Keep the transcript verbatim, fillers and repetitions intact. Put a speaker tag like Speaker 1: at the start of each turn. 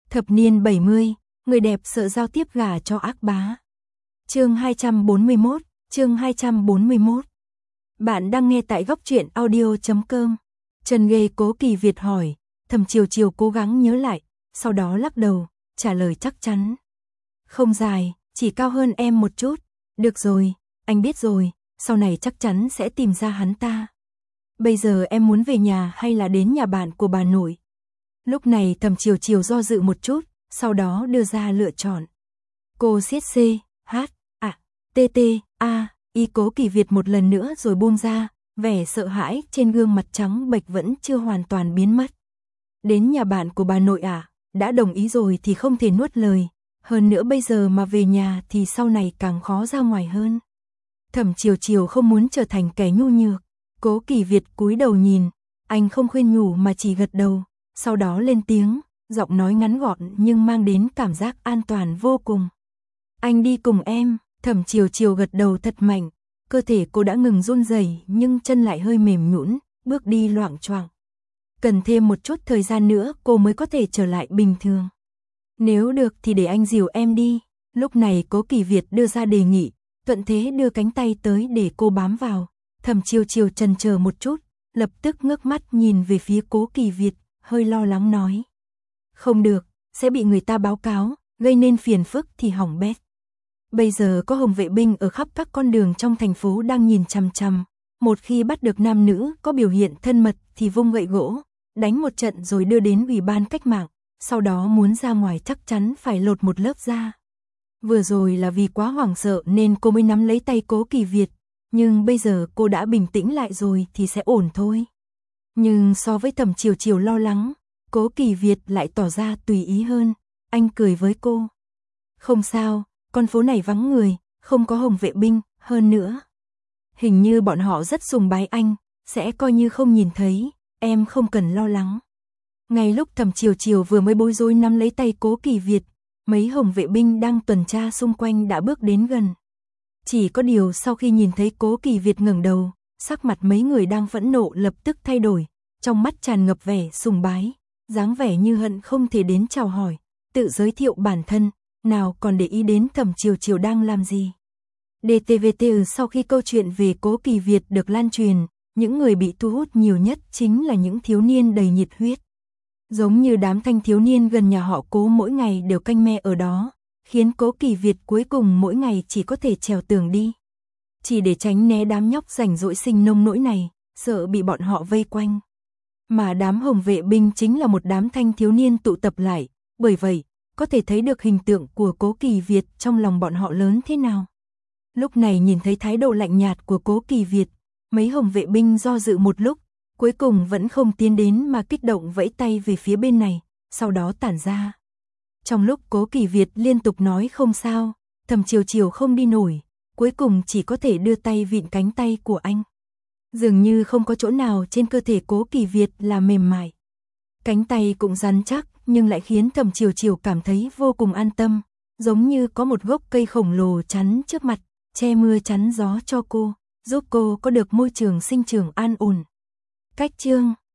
Speaker 1: Thập niên bảy mươi, người đẹp sợ giao tiếp gả cho ác bá. Chương hai trăm bốn mươi mốt, chương hai trăm bốn mươi mốt. Bạn đang nghe tại góc truyện audio chấm com. Trần Ghê Cố Kỳ Việt hỏi, Thẩm Chiều Chiều cố gắng nhớ lại, sau đó lắc đầu, trả lời chắc chắn. Không dài, chỉ cao hơn em một chút. Được rồi, anh biết rồi, sau này chắc chắn sẽ tìm ra hắn ta. Bây giờ em muốn về nhà hay là đến nhà bạn của bà nội? Lúc này Thẩm Chiều Chiều do dự một chút, sau đó đưa ra lựa chọn. Cô siết C, H, A, T, T, A, Y. Cố Kỳ Việt một lần nữa rồi buông ra, vẻ sợ hãi trên gương mặt trắng bệch vẫn chưa hoàn toàn biến mất. Đến nhà bạn của bà nội à, đã đồng ý rồi thì không thể nuốt lời, hơn nữa bây giờ mà về nhà thì sau này càng khó ra ngoài hơn. Thẩm Chiều Chiều không muốn trở thành kẻ nhu nhược. Cố Kỳ Việt cúi đầu nhìn, anh không khuyên nhủ mà chỉ gật đầu, sau đó lên tiếng, giọng nói ngắn gọn nhưng mang đến cảm giác an toàn vô cùng. Anh đi cùng em. Thẩm Chiều Chiều gật đầu thật mạnh, cơ thể cô đã ngừng run rẩy nhưng chân lại hơi mềm nhũn, bước đi loạng choạng. Cần thêm một chút thời gian nữa cô mới có thể trở lại bình thường. Nếu được thì để anh dìu em đi. Lúc này Cố Kỳ Việt đưa ra đề nghị, thuận thế đưa cánh tay tới để cô bám vào. Thẩm Chiều Chiều chần chờ một chút, lập tức ngước mắt nhìn về phía Cố Kỳ Việt, hơi lo lắng nói. Không được, sẽ bị người ta báo cáo, gây nên phiền phức thì hỏng bét. Bây giờ có hồng vệ binh ở khắp các con đường trong thành phố đang nhìn chằm chằm. Một khi bắt được nam nữ có biểu hiện thân mật thì vung gậy gỗ, đánh một trận rồi đưa đến ủy ban cách mạng. Sau đó muốn ra ngoài chắc chắn phải lột một lớp da. Vừa rồi là vì quá hoảng sợ nên cô mới nắm lấy tay Cố Kỳ Việt. Nhưng bây giờ cô đã bình tĩnh lại rồi thì sẽ ổn thôi. Nhưng so với Thẩm Chiều Chiều lo lắng, Cố Kỳ Việt lại tỏ ra tùy ý hơn. Anh cười với cô. Không sao, con phố này vắng người, không có hồng vệ binh, hơn nữa. Hình như bọn họ rất sùng bái anh, sẽ coi như không nhìn thấy, em không cần lo lắng. Ngay lúc Thẩm Chiều Chiều vừa mới bối rối nắm lấy tay Cố Kỳ Việt, mấy hồng vệ binh đang tuần tra xung quanh đã bước đến gần. Chỉ có điều sau khi nhìn thấy Cố Kỳ Việt ngẩng đầu, sắc mặt mấy người đang phẫn nộ lập tức thay đổi, trong mắt tràn ngập vẻ sùng bái, dáng vẻ như hận không thể đến chào hỏi, tự giới thiệu bản thân, nào còn để ý đến Thẩm Chiều Chiều đang làm gì. đê tê vê tê sau khi câu chuyện về Cố Kỳ Việt được lan truyền, những người bị thu hút nhiều nhất chính là những thiếu niên đầy nhiệt huyết. Giống như đám thanh thiếu niên gần nhà họ Cố mỗi ngày đều canh me ở đó, khiến Cố Kỳ Việt cuối cùng mỗi ngày chỉ có thể trèo tường đi. Chỉ để tránh né đám nhóc rảnh rỗi sinh nông nỗi này, sợ bị bọn họ vây quanh. Mà đám hồng vệ binh chính là một đám thanh thiếu niên tụ tập lại, bởi vậy, có thể thấy được hình tượng của Cố Kỳ Việt trong lòng bọn họ lớn thế nào. Lúc này nhìn thấy thái độ lạnh nhạt của Cố Kỳ Việt, mấy hồng vệ binh do dự một lúc, cuối cùng vẫn không tiến đến mà kích động vẫy tay về phía bên này, sau đó tản ra. Trong lúc Cố Kỳ Việt liên tục nói không sao, Thẩm Chiều Chiều không đi nổi, cuối cùng chỉ có thể đưa tay vịn cánh tay của anh. Dường như không có chỗ nào trên cơ thể Cố Kỳ Việt là mềm mại. Cánh tay cũng rắn chắc, nhưng lại khiến Thẩm Chiều Chiều cảm thấy vô cùng an tâm, giống như có một gốc cây khổng lồ chắn trước mặt, che mưa chắn gió cho cô, giúp cô có được môi trường sinh trưởng an ổn. Cách chương